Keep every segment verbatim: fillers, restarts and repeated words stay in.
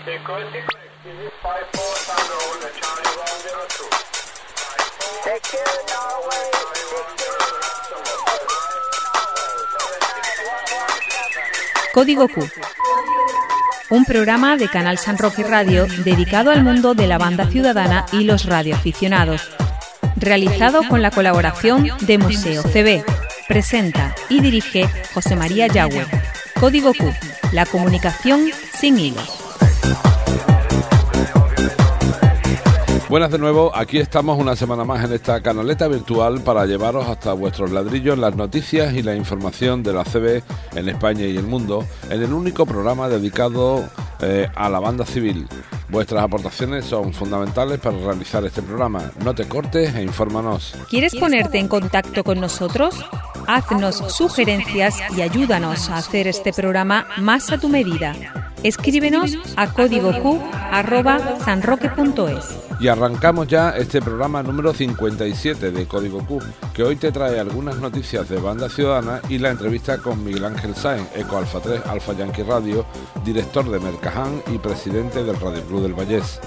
Código Q, un programa de Canal San Roque Radio dedicado al mundo de la banda ciudadana y los radioaficionados, realizado con la colaboración de Museo C B. Presenta y dirige José María Yagüe. Código Q, la comunicación sin hilos. Buenas de nuevo, aquí estamos una semana más en esta canaleta virtual para llevaros hasta vuestros ladrillos las noticias y la información de la C B en España y el mundo, en el único programa dedicado eh, a la banda civil. Vuestras aportaciones son fundamentales para realizar este programa. No te cortes e infórmanos. ¿Quieres ponerte en contacto con nosotros? Haznos sugerencias y ayúdanos a hacer este programa más a tu medida. Escríbenos a código q arroba sanroque punto es. Y arrancamos ya este programa número cincuenta y siete de Código Q, que hoy te trae algunas noticias de banda ciudadana y la entrevista con Miguel Ángel Sáenz, Eco Alfa tres Alfa Yankee Radio, director de Mercaján y presidente del Radio Club del Vallés.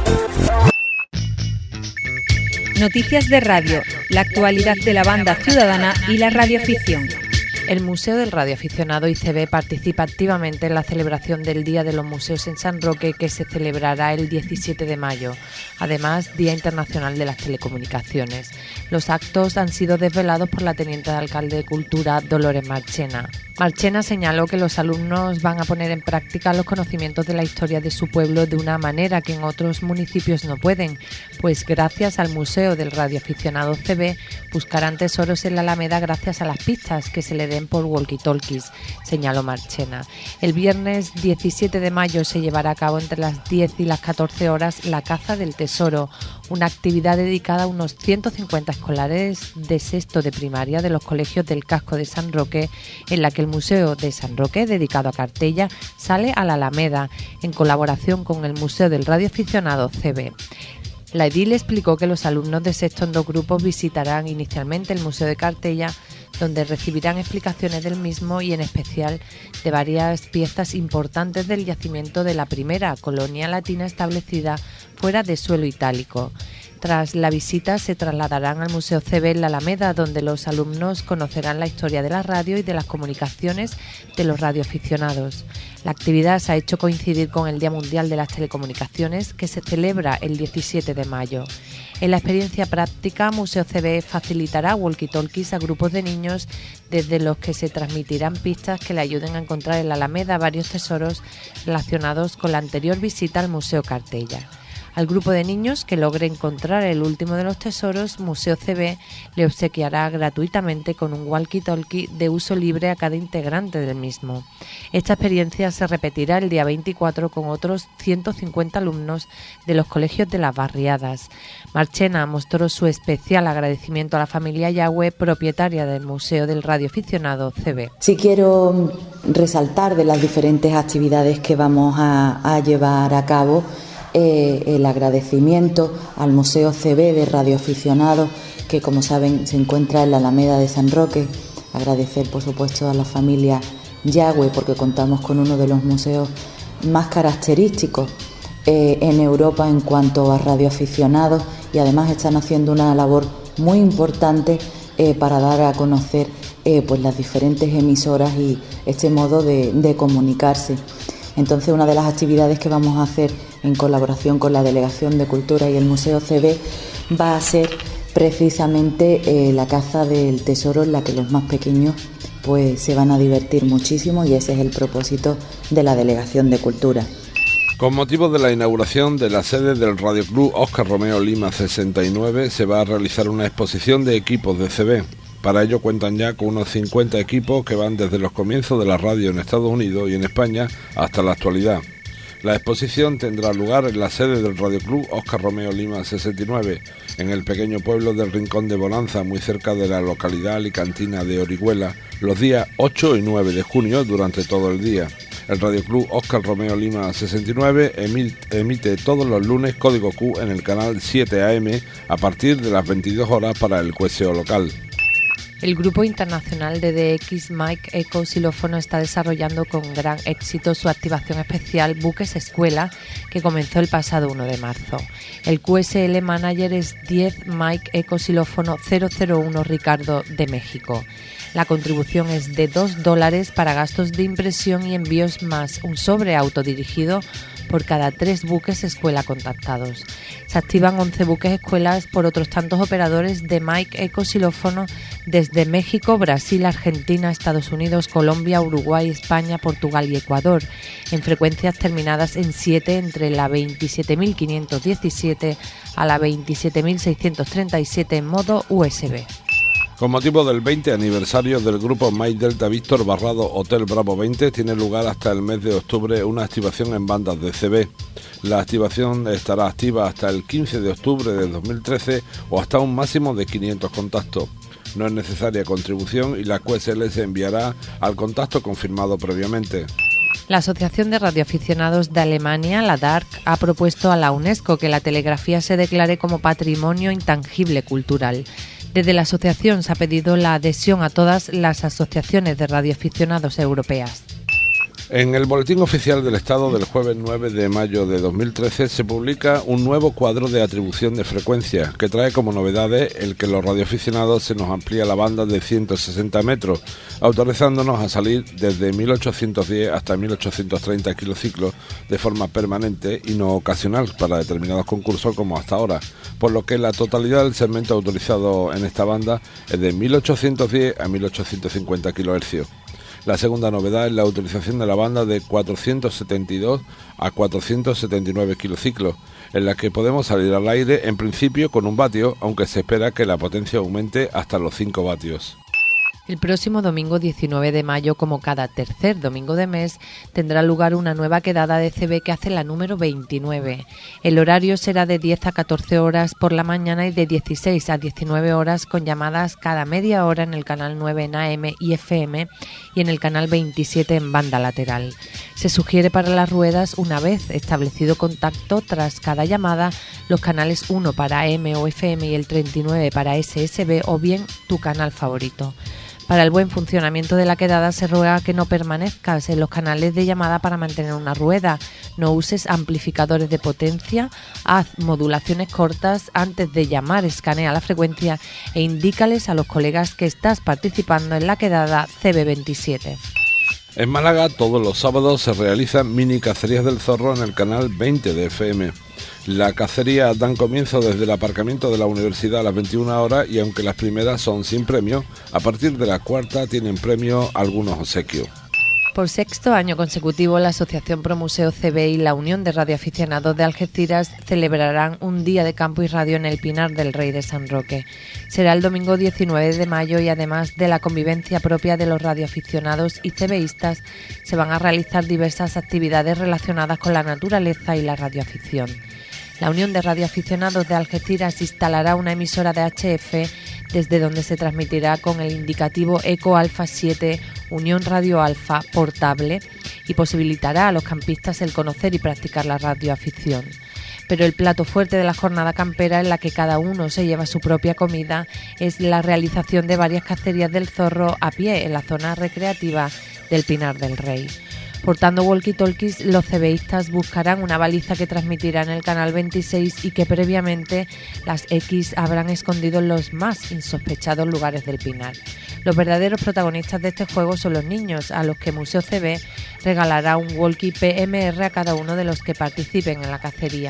Noticias de radio, la actualidad de la banda ciudadana y la radioafición. El Museo del Radioaficionado I C B participa activamente en la celebración del Día de los Museos en San Roque, que se celebrará el diecisiete de mayo, además Día Internacional de las Telecomunicaciones. Los actos han sido desvelados por la Teniente de Alcalde de Cultura, Dolores Marchena. Marchena señaló que los alumnos van a poner en práctica los conocimientos de la historia de su pueblo de una manera que en otros municipios no pueden, pues gracias al Museo del Radioaficionado C B buscarán tesoros en la Alameda gracias a las pistas que se le den por walkie-talkies, señaló Marchena. El viernes diecisiete de mayo se llevará a cabo entre las diez y las catorce horas la Caza del Tesoro, una actividad dedicada a unos ciento cincuenta escolares de sexto de primaria de los colegios del casco de San Roque, en la que el Museo de San Roque, dedicado a Cartella, sale a la Alameda, en colaboración con el Museo del Radioaficionado C B. La edil explicó que los alumnos de sexto en dos grupos visitarán inicialmente el Museo de Cartella, donde recibirán explicaciones del mismo y en especial de varias piezas importantes del yacimiento de la primera colonia latina establecida fuera de suelo itálico. Tras la visita se trasladarán al Museo C B en la Alameda, donde los alumnos conocerán la historia de la radio y de las comunicaciones de los radioaficionados. La actividad se ha hecho coincidir con el Día Mundial de las Telecomunicaciones, que se celebra el diecisiete de mayo. En la experiencia práctica, Museo C B facilitará walkie-talkies a grupos de niños, desde los que se transmitirán pistas que le ayuden a encontrar en la Alameda varios tesoros relacionados con la anterior visita al Museo Cartella. Al grupo de niños que logre encontrar el último de los tesoros, Museo C B le obsequiará gratuitamente con un walkie-talkie de uso libre a cada integrante del mismo. Esta experiencia se repetirá el día veinticuatro con otros ciento cincuenta alumnos de los colegios de las barriadas. Marchena mostró su especial agradecimiento a la familia Yagüe, propietaria del Museo del Radioaficionado C B. Sí quiero resaltar de las diferentes actividades que vamos a, a llevar a cabo Eh, el agradecimiento al Museo C B de Radioaficionados, que como saben se encuentra en la Alameda de San Roque. Agradecer por supuesto a la familia Yagüe, porque contamos con uno de los museos más característicos eh, en Europa en cuanto a radioaficionados, y además están haciendo una labor muy importante eh, para dar a conocer eh, pues las diferentes emisoras y este modo de, de comunicarse. Entonces, una de las actividades que vamos a hacer en colaboración con la Delegación de Cultura y el Museo C B va a ser precisamente eh, la caza del tesoro, en la que los más pequeños pues se van a divertir muchísimo, y ese es el propósito de la Delegación de Cultura. Con motivo de la inauguración de la sede del Radio Club Óscar Romeo Lima sesenta y nueve, se va a realizar una exposición de equipos de C B. Para ello cuentan ya con unos cincuenta equipos que van desde los comienzos de la radio en Estados Unidos y en España hasta la actualidad. La exposición tendrá lugar en la sede del Radio Club Óscar Romeo Lima sesenta y nueve, en el pequeño pueblo del Rincón de Bonanza, muy cerca de la localidad alicantina de Orihuela, los días ocho y nueve de junio durante todo el día. El Radio Club Óscar Romeo Lima sesenta y nueve emite todos los lunes Código Q en el canal siete A M a partir de las veintidós horas para el cueseo local. El grupo internacional de D X Mike Eco Xilófono está desarrollando con gran éxito su activación especial Buques Escuela, que comenzó el pasado uno de marzo. El Q S L Manager es diez Mike Eco Xilófono cero cero uno Ricardo de México. La contribución es de dos dólares para gastos de impresión y envíos más un sobre autodirigido por cada tres buques escuela contactados. Se activan once buques escuelas por otros tantos operadores de Mike Eco Xilófono desde México, Brasil, Argentina, Estados Unidos, Colombia, Uruguay, España, Portugal y Ecuador, en frecuencias terminadas en siete entre la veintisiete mil quinientos diecisiete a la veintisiete mil seiscientos treinta y siete en modo U S B. Con motivo del veinte aniversario del grupo Mike Delta Víctor Barrado Hotel Bravo veinte, tiene lugar hasta el mes de octubre una activación en bandas de C B. La activación estará activa hasta el quince de octubre de dos mil trece o hasta un máximo de quinientos contactos. No es necesaria contribución y la Q S L se enviará al contacto confirmado previamente. La Asociación de Radioaficionados de Alemania, la D A R C, ha propuesto a la UNESCO que la telegrafía se declare como patrimonio intangible cultural. Desde la asociación se ha pedido la adhesión a todas las asociaciones de radioaficionados europeas. En el Boletín Oficial del Estado del jueves nueve de mayo de dos mil trece se publica un nuevo cuadro de atribución de frecuencia que trae como novedades el que los radioaficionados se nos amplía la banda de ciento sesenta metros, autorizándonos a salir desde mil ochocientos diez hasta mil ochocientos treinta kilociclos de forma permanente y no ocasional para determinados concursos como hasta ahora, por lo que la totalidad del segmento autorizado en esta banda es de mil ochocientos diez a mil ochocientos cincuenta kilohercios. La segunda novedad es la utilización de la banda de cuatrocientos setenta y dos a cuatrocientos setenta y nueve kilociclos, en la que podemos salir al aire en principio con un vatio, aunque se espera que la potencia aumente hasta los cinco vatios. El próximo domingo diecinueve de mayo, como cada tercer domingo de mes, tendrá lugar una nueva quedada de C B que hace la número veintinueve. El horario será de diez a catorce horas por la mañana y de dieciséis a diecinueve horas, con llamadas cada media hora en el canal nueve en A M y F M y en el canal veintisiete en banda lateral. Se sugiere para las ruedas, una vez establecido contacto tras cada llamada, los canales uno para A M o F M y el treinta y nueve para S S B o bien tu canal favorito. Para el buen funcionamiento de la quedada se ruega que no permanezcas en los canales de llamada para mantener una rueda, no uses amplificadores de potencia, haz modulaciones cortas antes de llamar, escanea la frecuencia e indícales a los colegas que estás participando en la quedada C B veintisiete. En Málaga todos los sábados se realizan mini cacerías del zorro en el canal veinte de F M. La cacería dan comienzo desde el aparcamiento de la universidad a las veintiuna horas y aunque las primeras son sin premio, a partir de la cuarta tienen premio algunos obsequios. Por sexto año consecutivo, la Asociación Promuseo C B y la Unión de Radioaficionados de Algeciras celebrarán un día de campo y radio en el Pinar del Rey de San Roque. Será el domingo diecinueve de mayo y además de la convivencia propia de los radioaficionados y CBistas, se van a realizar diversas actividades relacionadas con la naturaleza y la radioafición. La Unión de Radioaficionados de Algeciras instalará una emisora de H F desde donde se transmitirá con el indicativo Eco Alfa siete Unión Radio Alfa portable y posibilitará a los campistas el conocer y practicar la radioafición. Pero el plato fuerte de la jornada campera, en la que cada uno se lleva su propia comida, es la realización de varias cacerías del zorro a pie en la zona recreativa del Pinar del Rey. Portando walkie-talkies, los CBistas buscarán una baliza que transmitirá en el canal veintiséis y que previamente las X habrán escondido en los más insospechados lugares del Pinar. Los verdaderos protagonistas de este juego son los niños, a los que Museo C B regalará un walkie P M R a cada uno de los que participen en la cacería.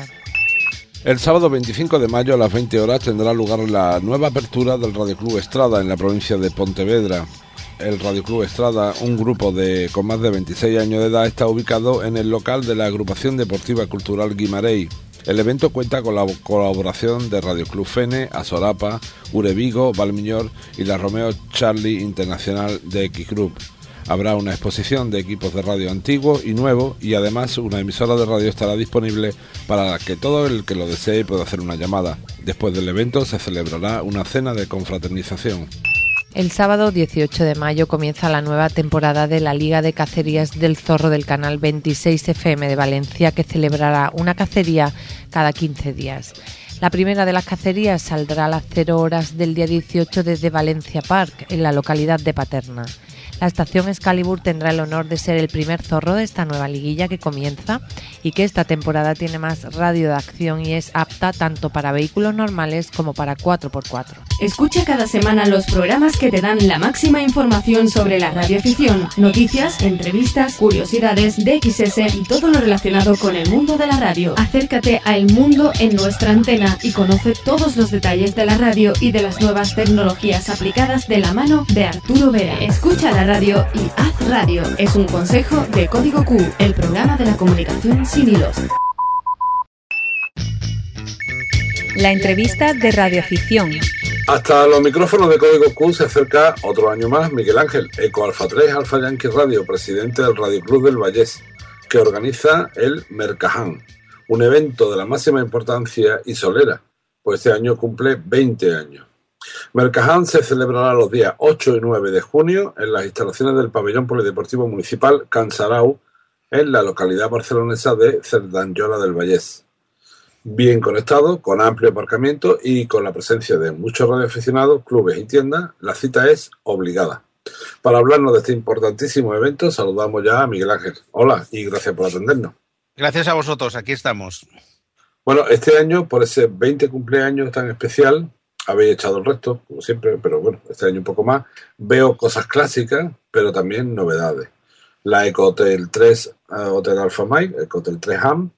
El sábado veinticinco de mayo a las veinte horas tendrá lugar la nueva apertura del Radio Club Estrada en la provincia de Pontevedra. El Radio Club Estrada, un grupo de con más de veintiséis años de edad, está ubicado en el local de la Agrupación Deportiva Cultural Guimarães. El evento cuenta con la colaboración de Radio Club Fene, Asorapa, Urevigo, Valmiñor y la Romeo Charlie Internacional de X Group. Habrá una exposición de equipos de radio antiguos y nuevos y además una emisora de radio estará disponible para que todo el que lo desee pueda hacer una llamada. Después del evento se celebrará una cena de confraternización. El sábado dieciocho de mayo comienza la nueva temporada de la Liga de Cacerías del Zorro del canal veintiséis F M de Valencia, que celebrará una cacería cada quince días. La primera de las cacerías saldrá a las cero horas del día dieciocho desde Valencia Park, en la localidad de Paterna. La estación Excalibur tendrá el honor de ser el primer zorro de esta nueva liguilla que comienza y que esta temporada tiene más radio de acción y es apta tanto para vehículos normales como para cuatro por cuatro. Escucha cada semana los programas que te dan la máxima información sobre la radioafición, noticias, entrevistas, curiosidades, D X S y todo lo relacionado con el mundo de la radio. Acércate a El Mundo en nuestra antena y conoce todos los detalles de la radio y de las nuevas tecnologías aplicadas de la mano de Arturo Vera. Escucha la radio y haz radio. Es un consejo de Código Q, el programa de la comunicación sin hilos. La entrevista de radioafición. Hasta los micrófonos de Código Q se acerca otro año más Miguel Ángel, Eco Alfa tres Alfa Yankee Radio, presidente del Radio Club del Vallés, que organiza el Mercaján, un evento de la máxima importancia y solera, pues este año cumple veinte años. Mercaján se celebrará los días ocho y nueve de junio en las instalaciones del Pabellón Polideportivo Municipal Can Sarau, en la localidad barcelonesa de Cerdanyola del Vallès. Bien conectado, con amplio aparcamiento y con la presencia de muchos radioaficionados, clubes y tiendas, la cita es obligada. Para hablarnos de este importantísimo evento, saludamos ya a Miguel Ángel. Hola y gracias por atendernos. Gracias a vosotros, aquí estamos. Bueno, este año, por ese veinte cumpleaños tan especial, habéis echado el resto, como siempre, pero bueno, este año un poco más. Veo cosas clásicas, pero también novedades. La Eco Hotel tres uh, Hotel Alfa Mike, Eco Hotel tres Ham,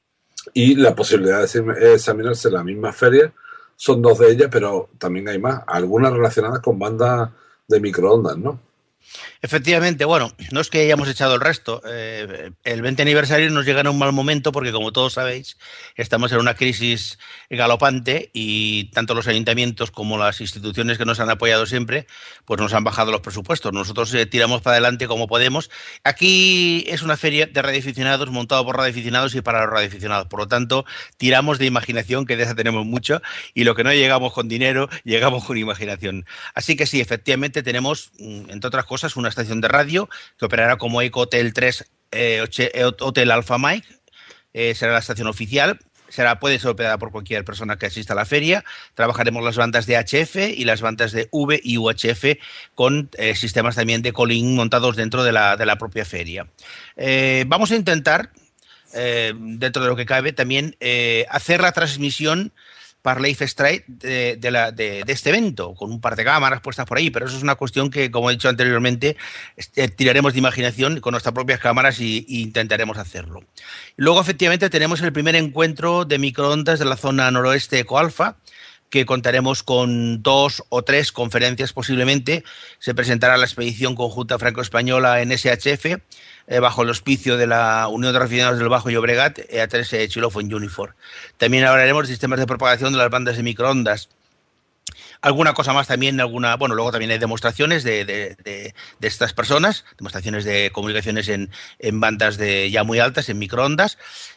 y la posibilidad de examinarse en la misma feria. Son dos de ellas, pero también hay más, algunas relacionadas con bandas de microondas, ¿no? Efectivamente, bueno, no es que hayamos echado el resto. Eh, el veinte aniversario nos llega en un mal momento porque, como todos sabéis, estamos en una crisis galopante y tanto los ayuntamientos como las instituciones que nos han apoyado siempre, pues nos han bajado los presupuestos. Nosotros eh, tiramos para adelante como podemos. Aquí es una feria de radioaficionados montado por radioaficionados y para los radioaficionados. Por lo tanto, tiramos de imaginación, que de esa tenemos mucho, y lo que no llegamos con dinero, llegamos con imaginación. Así que sí, efectivamente tenemos, entre otras cosas, una estación de radio que operará como Eco Hotel tres eh, Hotel Alfa Mike, eh, será la estación oficial, será, puede ser operada por cualquier persona que asista a la feria. Trabajaremos las bandas de H F y las bandas de V y U H F con eh, sistemas también de calling montados dentro de la, de la propia feria. Eh, vamos a intentar, eh, dentro de lo que cabe, también eh, hacer la transmisión para Live Strike de, de, la, de, de este evento, con un par de cámaras puestas por ahí, pero eso es una cuestión que, como he dicho anteriormente, este, tiraremos de imaginación con nuestras propias cámaras y, y intentaremos hacerlo. Luego, efectivamente, tenemos el primer encuentro de microondas de la zona noroeste Ecoalfa, que contaremos con dos o tres conferencias posiblemente. Se presentará la expedición conjunta franco-española en S H F, eh, bajo el auspicio de la Unión de Radioaficionados del Bajo Llobregat, E A tres Xylophone Unifor. También hablaremos de sistemas de propagación de las bandas de microondas. Alguna cosa más también, alguna, bueno, luego también hay demostraciones de, de, de, de estas personas, demostraciones de comunicaciones en, en bandas de ya muy altas, en microondas.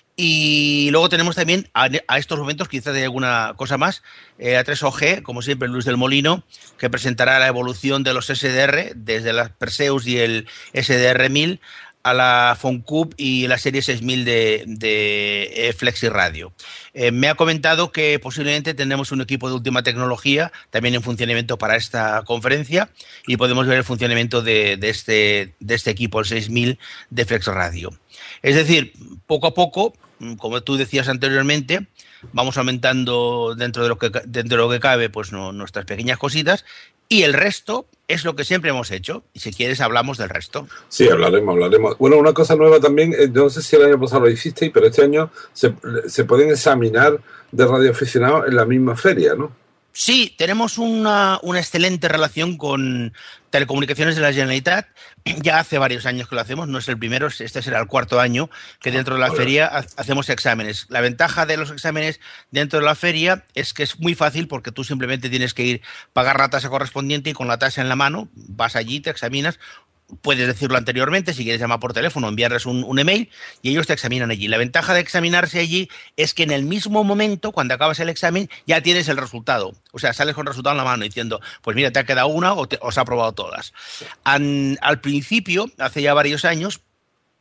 Y luego tenemos también, a, a estos momentos, quizás hay alguna cosa más, eh, A tres O G, como siempre, Luis del Molino, que presentará la evolución de los S D R, desde las Perseus y el S D R mil, a la Foncube y la serie seis mil de, de Flexi Radio. Eh, me ha comentado que posiblemente tendremos un equipo de última tecnología también en funcionamiento para esta conferencia y podemos ver el funcionamiento de, de, este, de este equipo, el seis mil de Flex Radio. Es decir, poco a poco, como tú decías anteriormente, vamos aumentando dentro de lo que, dentro de lo que cabe, pues no, nuestras pequeñas cositas. Y el resto es lo que siempre hemos hecho. Y si quieres, hablamos del resto. Sí, hablaremos, hablaremos. Bueno, una cosa nueva también, eh, no sé si el año pasado lo hicisteis, pero este año se, se pueden examinar de radioaficionados en la misma feria, ¿no? Sí, tenemos una, una excelente relación con Telecomunicaciones de la Generalitat. Ya hace varios años que lo hacemos, no es el primero, este será el cuarto año que dentro de la feria hacemos exámenes. La ventaja de los exámenes dentro de la feria es que es muy fácil porque tú simplemente tienes que ir, pagar la tasa correspondiente y con la tasa en la mano vas allí, te examinas. Puedes decirlo anteriormente, si quieres llamar por teléfono, enviarles un, un email y ellos te examinan allí. La ventaja de examinarse allí es que en el mismo momento, cuando acabas el examen, ya tienes el resultado. O sea, sales con el resultado en la mano diciendo, pues mira, te ha quedado una o te, os ha aprobado todas. An, al principio, hace ya varios años,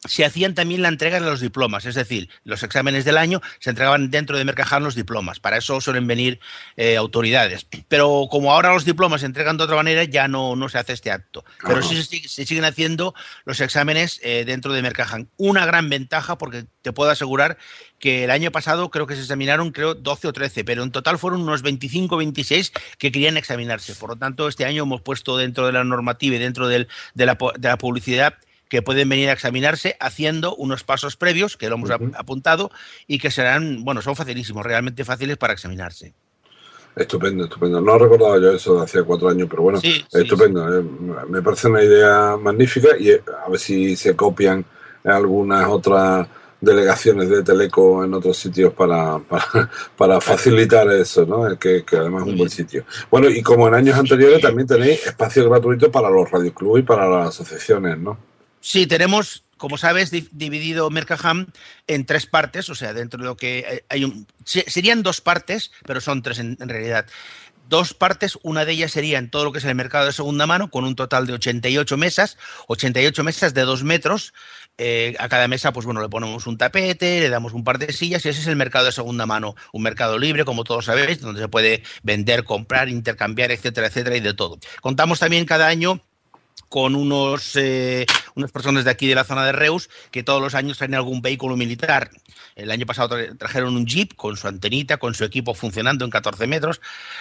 se hacían también la entrega de los diplomas, es decir, los exámenes del año se entregaban dentro de Mercajam los diplomas, para eso suelen venir eh, autoridades, pero como ahora los diplomas se entregan de otra manera, ya no, no se hace este acto, pero sí se, se siguen haciendo los exámenes eh, dentro de Mercajam. Una gran ventaja, porque te puedo asegurar que el año pasado creo que se examinaron creo doce o trece, pero en total fueron unos veinticinco o veintiséis que querían examinarse, por lo tanto este año hemos puesto dentro de la normativa y dentro del, de, la, de la publicidad que pueden venir a examinarse haciendo unos pasos previos, que lo hemos uh-huh. apuntado, y que serán, bueno, son facilísimos, realmente fáciles para examinarse. Estupendo, estupendo. No recordaba yo eso de hace cuatro años, pero bueno, sí, sí, estupendo. Sí. Eh, me parece una idea magnífica y eh, a ver si se copian algunas otras delegaciones de Teleco en otros sitios para, para, para facilitar eso, ¿no? Que, que además es un buen sitio. Bueno, y como en años anteriores también tenéis espacio gratuito para los radioclubs y para las asociaciones, ¿no? Sí, tenemos, como sabes, di- dividido Mercajam en tres partes, o sea, dentro de lo que hay un... Serían dos partes, pero son tres en, en realidad. Dos partes, una de ellas sería en todo lo que es el mercado de segunda mano, con un total de ochenta y ocho mesas, ochenta y ocho mesas de dos metros. Eh, a cada mesa, pues bueno, le ponemos un tapete, le damos un par de sillas y ese es el mercado de segunda mano. Un mercado libre, como todos sabéis, donde se puede vender, comprar, intercambiar, etcétera, etcétera, y de todo. Contamos también cada año con unos eh, unas personas de aquí de la zona de Reus que todos los años traen algún vehículo militar. El año pasado tra- trajeron un Jeep con su antenita, con su equipo funcionando en catorce metros,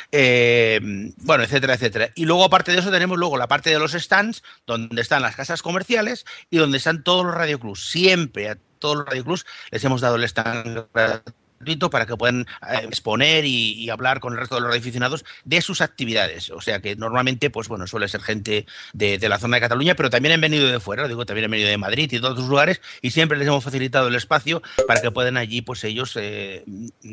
eh, bueno, etcétera, etcétera. Y luego, aparte de eso, tenemos luego la parte de los stands, donde están las casas comerciales y donde están todos los radioclubs. Siempre a todos los radioclubs les hemos dado el stand gratuito para que puedan eh, exponer y, y hablar con el resto de los radioaficionados de sus actividades. O sea que normalmente, pues bueno, suele ser gente de, de la zona de Cataluña, pero también han venido de fuera, digo, también han venido de Madrid y de otros lugares, y siempre les hemos facilitado el espacio para que puedan allí, pues ellos eh,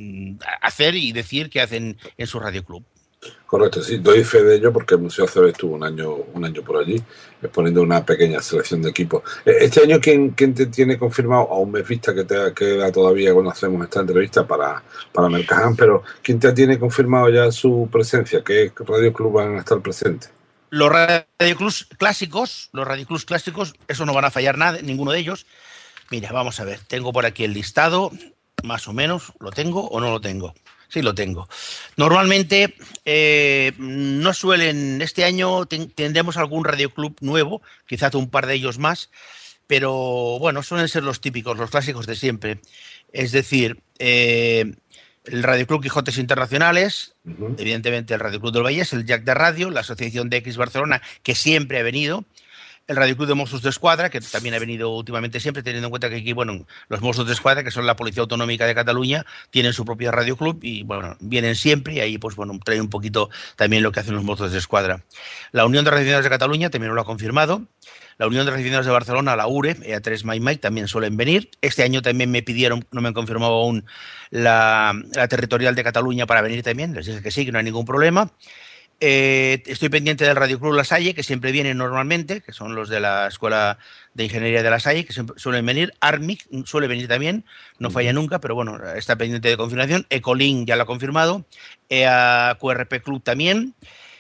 hacer y decir qué hacen en su radioclub. Correcto, sí, doy fe de ello porque el Museo C B estuvo un año un año por allí, exponiendo una pequeña selección de equipos. Este año, ¿quién, quién te tiene confirmado, a un mes vista que te queda todavía cuando hacemos esta entrevista para, para Mercajam, pero quién te tiene confirmado ya su presencia? ¿Qué radioclub van a estar presentes? Los radioclubs clásicos, los radioclubs clásicos, eso no van a fallar nada, ninguno de ellos. Mira, vamos a ver, tengo por aquí el listado, más o menos, ¿lo tengo o no lo tengo? Sí, lo tengo. Normalmente eh, no suelen, este año ten, tendremos algún radioclub nuevo, quizás un par de ellos más, pero bueno, suelen ser los típicos, los clásicos de siempre. Es decir, eh, el Radioclub Quijotes Internacionales, uh-huh. evidentemente el Radioclub del Vallès, el Jack de Radio, la Asociación de X Barcelona, que siempre ha venido, el Radioclub de Mossos d'Esquadra, que también ha venido últimamente siempre, teniendo en cuenta que aquí, bueno, los Mossos d'Esquadra, que son la Policía Autonómica de Cataluña, tienen su propio radioclub y, bueno, vienen siempre y ahí, pues, bueno, traen un poquito también lo que hacen los Mossos d'Esquadra. La Unión de Radioaficionados de Cataluña también lo ha confirmado. La Unión de Radioaficionados de Barcelona, la U R E, E A tres Mai Mai, también suelen venir. Este año también me pidieron, no me han confirmado aún, la, la Territorial de Cataluña para venir también. Les dije que sí, que no hay ningún problema. Eh, estoy pendiente del Radioclub La Salle, que siempre vienen normalmente, que son los de la Escuela de Ingeniería de La Salle, que siempre suelen venir. Armic suele venir también, no falla nunca, pero bueno, está pendiente de confirmación. Ecolink ya lo ha confirmado. E A Q R P Club también.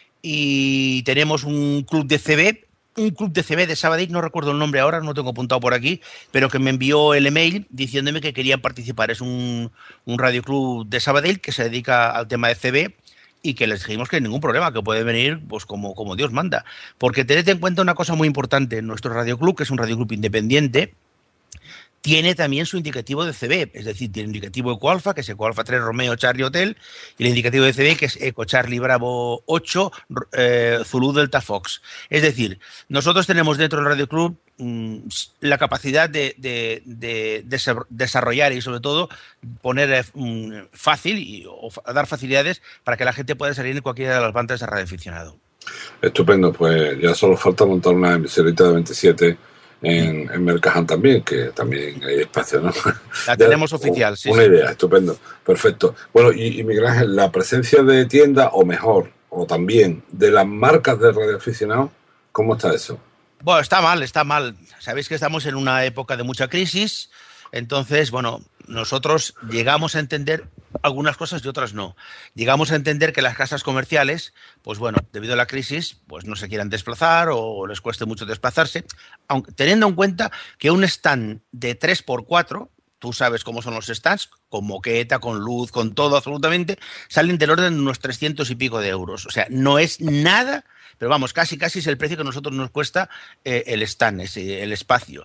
Y tenemos un club de C B, un club de C B de Sabadell, no recuerdo el nombre ahora, no lo tengo apuntado por aquí, pero que me envió el email diciéndome que querían participar. Es un, un radioclub de Sabadell que se dedica al tema de C B, y que les dijimos que ningún problema, que puede venir pues como, como Dios manda. Porque tened en cuenta una cosa muy importante, nuestro radioclub, que es un radioclub independiente, tiene también su indicativo de C B, es decir, tiene el indicativo Ecoalfa, que es Ecoalfa tres Romeo Charlie Hotel, y el indicativo de C B, que es Eco Charlie Bravo ocho eh, Zulu Delta Fox. Es decir, nosotros tenemos dentro del radioclub mmm, la capacidad de, de, de, de desarrollar y sobre todo poner mmm, fácil y o dar facilidades para que la gente pueda salir en cualquiera de las bandas de radioaficionado. Estupendo, pues ya solo falta montar una emisorita de veintisiete En, en Mercajam también, que también hay espacio, ¿no? La tenemos ya, oficial, sí. Una sí. idea, estupendo, perfecto. Bueno, y, y Miguel Ángel, la presencia de tienda, o mejor, o también de las marcas de radioaficionados, ¿cómo está eso? Bueno, está mal, está mal. Sabéis que estamos en una época de mucha crisis, Entonces, bueno, nosotros llegamos a entender algunas cosas y otras no. Llegamos a entender que las casas comerciales, pues bueno, debido a la crisis, pues no se quieran desplazar o les cueste mucho desplazarse, aunque, teniendo en cuenta que un stand de tres por cuatro, tú sabes cómo son los stands, con moqueta, con luz, con todo absolutamente, salen del orden de unos trescientos y pico de euros. O sea, no es nada, pero vamos, casi casi es el precio que a nosotros nos cuesta eh, el stand, ese, el espacio.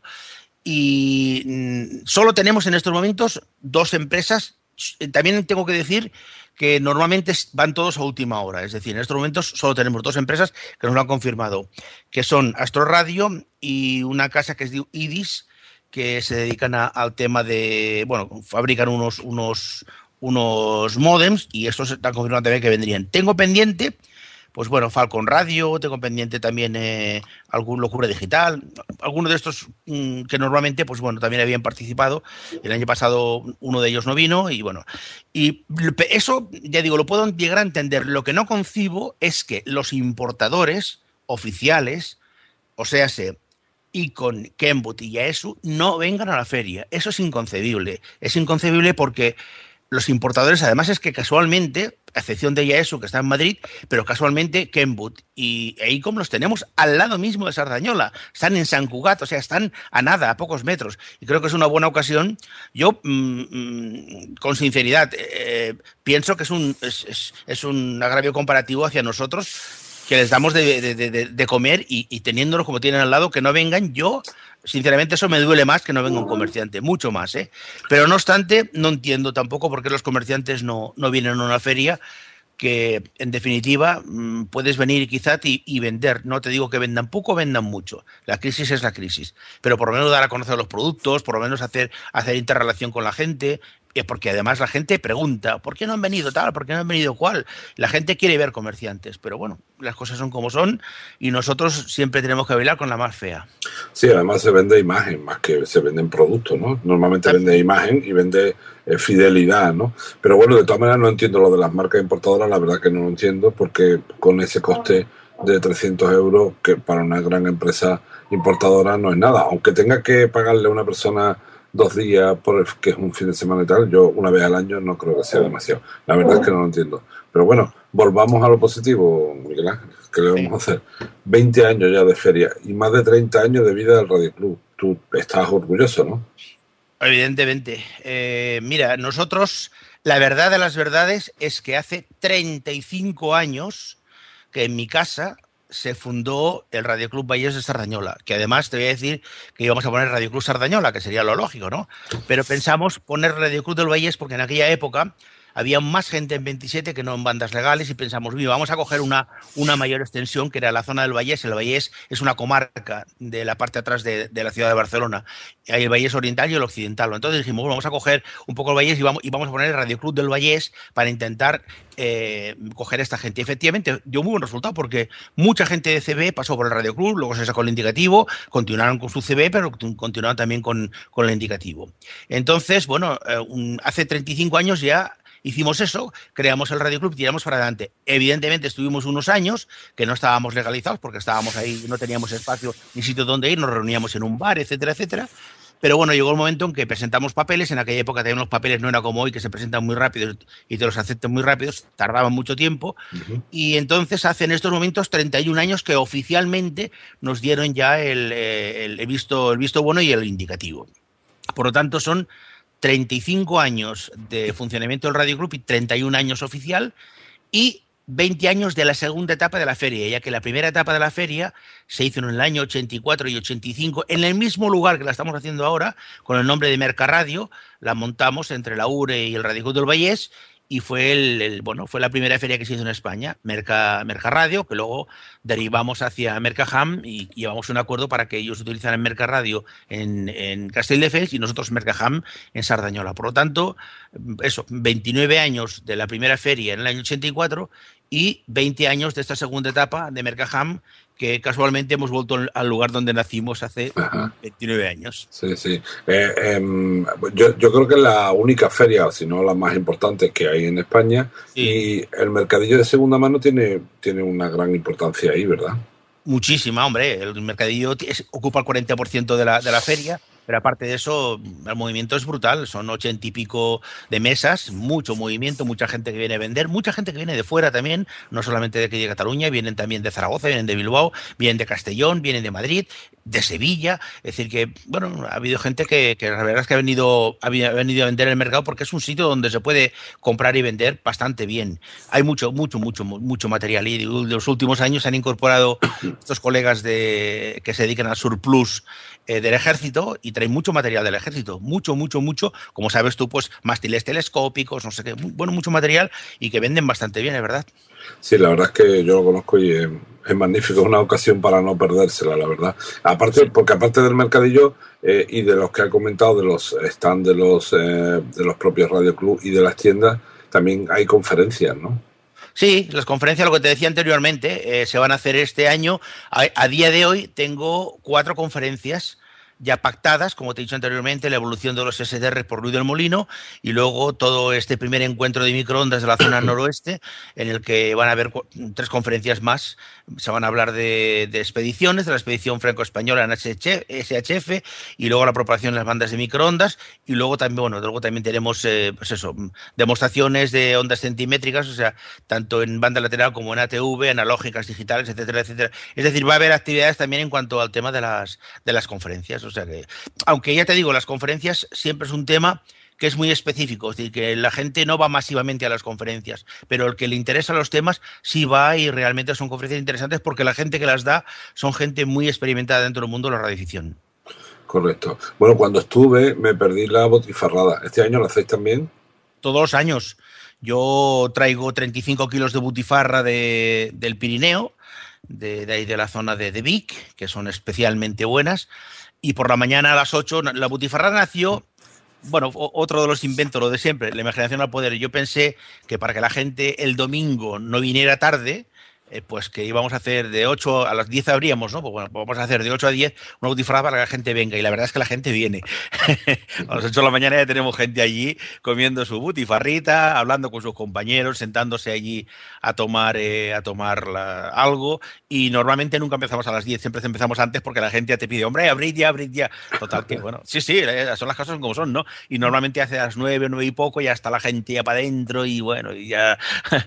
Y mmm, solo tenemos en estos momentos dos empresas. También tengo que decir que normalmente van todos a última hora, es decir, en estos momentos solo tenemos dos empresas que nos lo han confirmado, que son Astro Radio y una casa que es de IDIS, que se dedican a, al tema de, bueno, fabrican unos, unos, unos módems y estos están confirmando también que vendrían. Tengo pendiente, pues bueno, Falcon Radio, tengo pendiente también eh, algún Locura Digital, algunos de estos mmm, que normalmente, pues bueno, también habían participado. El año pasado uno de ellos no vino y bueno, y eso, ya digo, lo puedo llegar a entender. Lo que no concibo es que los importadores oficiales, o sea, se Icon, Kenwood y Yaesu, no vengan a la feria. Eso es inconcebible. Es inconcebible porque los importadores, además es que casualmente, a excepción de Yaesu, que está en Madrid, pero casualmente Kenwood y e Icon los tenemos al lado mismo de Sardañola. Están en San Cugat, o sea, están a nada, a pocos metros. Y creo que es una buena ocasión. Yo, mmm, con sinceridad, eh, pienso que es un, es, es, es un agravio comparativo hacia nosotros, que les damos de, de, de, de comer y, y teniéndolos como tienen al lado, que no vengan. Yo, sinceramente, eso me duele más que no venga un comerciante, mucho más, ¿eh? Pero no obstante, no entiendo tampoco por qué los comerciantes no, no vienen a una feria que, en definitiva, mmm, puedes venir quizás y, y vender. No te digo que vendan poco, vendan mucho. La crisis es la crisis. Pero por lo menos dar a conocer los productos, por lo menos hacer, hacer interrelación con la gente. Porque además la gente pregunta, ¿por qué no han venido tal? ¿Por qué no han venido cual? La gente quiere ver comerciantes, pero bueno, las cosas son como son y nosotros siempre tenemos que bailar con la más fea. Sí, además se vende imagen más que se venden productos, ¿no? Normalmente vende imagen y vende eh, fidelidad, ¿no? Pero bueno, de todas maneras no entiendo lo de las marcas importadoras, la verdad que no lo entiendo, porque con ese coste de trescientos euros, que para una gran empresa importadora no es nada, aunque tenga que pagarle a una persona dos días por el, que es un fin de semana y tal, yo una vez al año no creo que sea demasiado. La verdad es que no lo entiendo. Pero bueno, volvamos a lo positivo, Miguel Ángel, que le vamos sí. a hacer. veinte años ya de feria y más de treinta años de vida del Radio Club. Tú estás orgulloso, ¿no? Evidentemente. Eh, mira, nosotros, la verdad de las verdades es que hace treinta y cinco años que en mi casa se fundó el Radio Club Vallés de Sardañola, que además te voy a decir que íbamos a poner Radio Club Sardañola, que sería lo lógico, ¿no? Pero pensamos poner Radio Club del Vallés porque en aquella época había más gente en veintisiete que no en bandas legales y pensamos, bien, vamos a coger una, una mayor extensión que era la zona del Vallés. El Vallés es una comarca de la parte de atrás de, de la ciudad de Barcelona. Hay el Vallés oriental y el occidental. Entonces dijimos, bueno, vamos a coger un poco el Vallés y vamos, y vamos a poner el Radio Club del Vallés para intentar eh, coger a esta gente. Y efectivamente dio muy buen resultado porque mucha gente de C B pasó por el Radio Club, luego se sacó el indicativo, continuaron con su C B, pero continuaron también con, con el indicativo. Entonces, bueno, eh, un, hace treinta y cinco años ya hicimos eso, creamos el Radio Club y tiramos para adelante. Evidentemente estuvimos unos años que no estábamos legalizados porque estábamos ahí, no teníamos espacio ni sitio donde ir, nos reuníamos en un bar, etcétera, etcétera. Pero bueno, llegó el momento en que presentamos papeles. En aquella época también los papeles no era como hoy, que se presentan muy rápido y te los aceptan muy rápidos, tardaban mucho tiempo. Uh-huh. Y entonces hace en estos momentos treinta y un años que oficialmente nos dieron ya el, el, el, visto, el visto bueno y el indicativo. Por lo tanto, son treinta y cinco años de funcionamiento del Radio Club y treinta y un años oficial y veinte años de la segunda etapa de la feria, ya que la primera etapa de la feria se hizo en el año ochenta y cuatro y ochenta y cinco en el mismo lugar que la estamos haciendo ahora, con el nombre de Merca Radio. La montamos entre la U R E y el Radio Club del Vallés y fue el, el bueno fue la primera feria que se hizo en España, Merca, Merca Radio, que luego derivamos hacia Mercaham y llevamos un acuerdo para que ellos utilizaran Merca Radio en, en Castelldefels y nosotros Mercaham en Sardañola. Por lo tanto, eso, veintinueve años de la primera feria en el año ochenta y cuatro y veinte años de esta segunda etapa de Mercaham, que casualmente hemos vuelto al lugar donde nacimos hace Ajá. veintinueve años. Sí, sí. Eh, eh, yo, yo creo que es la única feria, si no la más importante que hay en España, sí. Y el mercadillo de segunda mano tiene, tiene una gran importancia ahí, ¿verdad? Muchísima, hombre. El mercadillo es, ocupa el cuarenta por ciento de la, de la feria. pero aparte de eso, el movimiento es brutal, son ochenta y pico de mesas, mucho movimiento, mucha gente que viene a vender, mucha gente que viene de fuera también, no solamente de aquí de Cataluña, vienen también de Zaragoza, vienen de Bilbao, vienen de Castellón, vienen de Madrid, de Sevilla, es decir que, bueno, ha habido gente que, que la verdad es que ha venido, ha venido a vender el mercado porque es un sitio donde se puede comprar y vender bastante bien. Hay mucho, mucho, mucho, mucho material y en los últimos años se han incorporado estos colegas de, que se dedican al surplus eh, del ejército y traen mucho material del ejército, mucho, mucho, mucho, como sabes tú, pues mástiles telescópicos, no sé qué, bueno, mucho material y que venden bastante bien, es verdad. Sí, la verdad es que yo lo conozco y es, es magnífico, es una ocasión para no perdérsela, la verdad. Aparte, sí. Porque aparte del mercadillo eh, y de los que ha comentado, de los stands de los, eh, de los propios Radio Club y de las tiendas, también hay conferencias, ¿no? Sí, las conferencias, lo que te decía anteriormente, eh, se van a hacer este año. A, a día de hoy tengo cuatro conferencias ya pactadas, como te he dicho anteriormente, la evolución de los S D R por Luis del Molino y luego todo este primer encuentro de microondas de la zona noroeste en el que van a haber tres conferencias más. Se van a hablar de, de expediciones, de la expedición franco-española en S H F y luego la propagación de las bandas de microondas y luego también, bueno, luego también tenemos eh, pues eso, demostraciones de ondas centimétricas, o sea, tanto en banda lateral como en A T V, analógicas, digitales, etcétera, etcétera. Es decir, va a haber actividades también en cuanto al tema de las, de las conferencias. O sea que, aunque ya te digo, las conferencias siempre es un tema que es muy específico, es decir, que la gente no va masivamente a las conferencias, pero el que le interesa los temas sí va y realmente son conferencias interesantes porque la gente que las da son gente muy experimentada dentro del mundo de la radioficción. Correcto. Bueno, cuando estuve me perdí la botifarrada. ¿Este año lo hacéis también? Todos los años. Yo traigo treinta y cinco kilos de butifarra de, del Pirineo, de, de ahí de la zona de, de Vic, que son especialmente buenas. Y por la mañana a las ocho, la butifarra nació, bueno, otro de los inventos, lo de siempre, la imaginación al poder. Yo pensé que para que la gente el domingo no viniera tarde, eh, pues que íbamos a hacer de ocho a las diez abríamos, ¿no? Pues bueno, pues vamos a hacer de ocho a diez una butifarra para que la gente venga. Y la verdad es que la gente viene. A las ocho de la mañana ya tenemos gente allí comiendo su butifarrita, hablando con sus compañeros, sentándose allí a tomar, eh, a tomar la, algo. Y normalmente nunca empezamos a las diez, siempre empezamos antes porque la gente ya te pide, hombre, abrid ya, abrid ya. Total, que bueno, sí, sí, son las cosas como son, ¿no? Y normalmente hace a las nueve, nueve y poco, ya está la gente ya para adentro y bueno, y ya,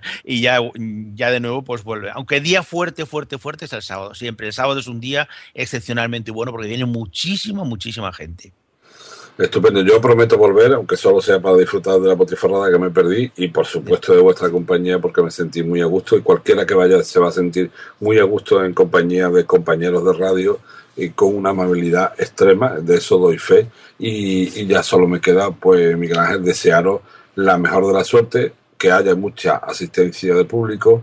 y ya, ya de nuevo pues vuelve. Aunque día fuerte, fuerte, fuerte es el sábado. Siempre el sábado es un día excepcionalmente bueno porque viene muchísima, muchísima gente. Estupendo. Yo prometo volver, aunque solo sea para disfrutar de la botifarrada que me perdí y por supuesto de vuestra compañía porque me sentí muy a gusto y cualquiera que vaya se va a sentir muy a gusto en compañía de compañeros de radio y con una amabilidad extrema, de eso doy fe y, y ya solo me queda, pues Miguel Ángel, desearos la mejor de la suerte, que haya mucha asistencia de público,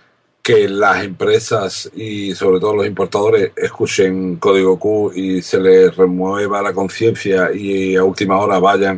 que las empresas y sobre todo los importadores escuchen Código Q y se les remueva la conciencia y a última hora vayan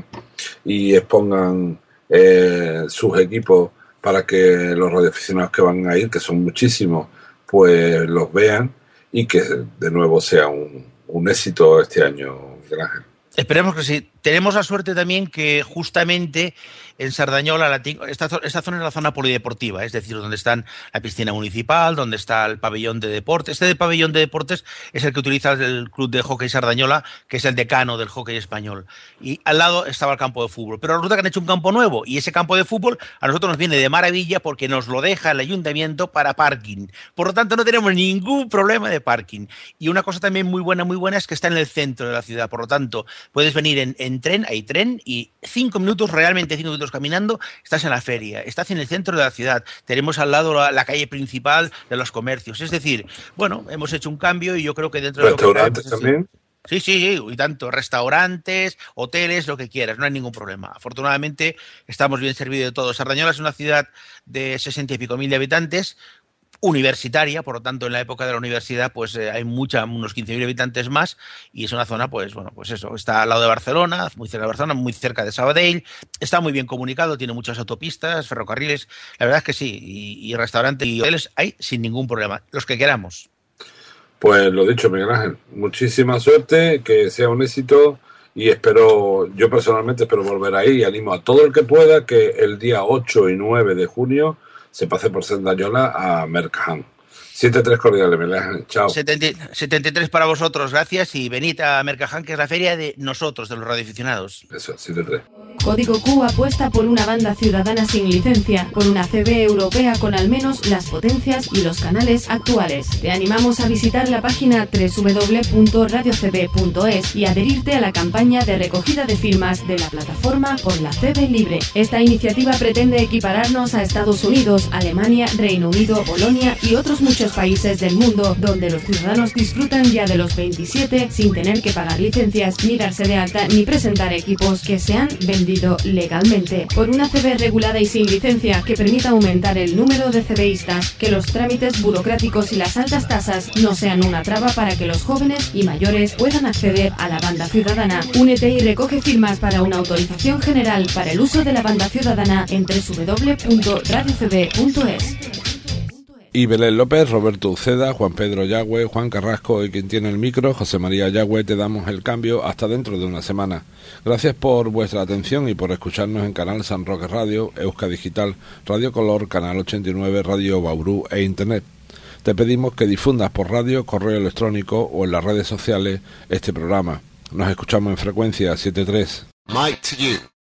y expongan eh, sus equipos para que los radioaficionados que van a ir, que son muchísimos, pues los vean y que de nuevo sea un, un éxito este año, Miguel Ángel. Esperemos que sí. Tenemos la suerte también que justamente en Sardañola, la, esta, esta zona es la zona polideportiva, es decir, donde está la piscina municipal, donde está el pabellón de deportes. Este pabellón de deportes es el que utiliza el Club de Hockey Sardañola, que es el decano del hockey español. Y al lado estaba el campo de fútbol. Pero resulta que han hecho un campo nuevo y ese campo de fútbol a nosotros nos viene de maravilla porque nos lo deja el ayuntamiento para parking. Por lo tanto, no tenemos ningún problema de parking. Y una cosa también muy buena, muy buena es que está en el centro de la ciudad. Por lo tanto, puedes venir en, en tren, hay tren y cinco minutos, realmente cinco minutos caminando, estás en la feria, estás en el centro de la ciudad, tenemos al lado la, la calle principal de los comercios, es decir, bueno, hemos hecho un cambio y yo creo que dentro de ¿Restaurantes lo que también? Sí, sí, sí, y tanto, restaurantes, hoteles, lo que quieras, no hay ningún problema. Afortunadamente estamos bien servidos de todo. Sardañola es una ciudad de sesenta y pico mil de habitantes, universitaria, por lo tanto en la época de la universidad pues eh, hay mucha, unos quince mil habitantes más y es una zona pues bueno, pues eso, está al lado de Barcelona, muy cerca de Barcelona, muy cerca de Sabadell, está muy bien comunicado, tiene muchas autopistas, ferrocarriles, la verdad es que sí, y, y restaurantes y hoteles hay sin ningún problema, los que queramos. Pues lo dicho, Miguel Ángel, muchísima suerte, que sea un éxito y espero, yo personalmente espero volver ahí y animo a todo el que pueda que el día ocho y nueve de junio se pase por Sardañola a Mercaján. setenta y tres cordiales, Melán. Chao. setenta, setenta y tres para vosotros, gracias, y venid a Mercaján, que es la feria de nosotros, de los radioaficionados. Eso, setenta y tres. Código Q apuesta por una banda ciudadana sin licencia, por una C B europea con al menos las potencias y los canales actuales. Te animamos a visitar la página doble u doble u doble u punto radio c b punto es y adherirte a la campaña de recogida de firmas de la plataforma por la C B libre. Esta iniciativa pretende equipararnos a Estados Unidos, Alemania, Reino Unido, Polonia y otros muchos países del mundo, donde los ciudadanos disfrutan ya de los veintisiete sin tener que pagar licencias, ni darse de alta, ni presentar equipos que se han vendido legalmente. Por una C B regulada y sin licencia que permita aumentar el número de CBistas, que los trámites burocráticos y las altas tasas no sean una traba para que los jóvenes y mayores puedan acceder a la banda ciudadana. Únete y recoge firmas para una autorización general para el uso de la banda ciudadana en doble u doble u doble u punto radio c b punto es. Y Belén López, Roberto Uceda, Juan Pedro Yagüe, Juan Carrasco y quien tiene el micro, José María Yagüe, te damos el cambio hasta dentro de una semana. Gracias por vuestra atención y por escucharnos en Canal San Roque Radio, Euska Digital, Radio Color, Canal ochenta y nueve, Radio Bauru e Internet. Te pedimos que difundas por radio, correo electrónico o en las redes sociales este programa. Nos escuchamos en frecuencia setenta y tres. Mike to you.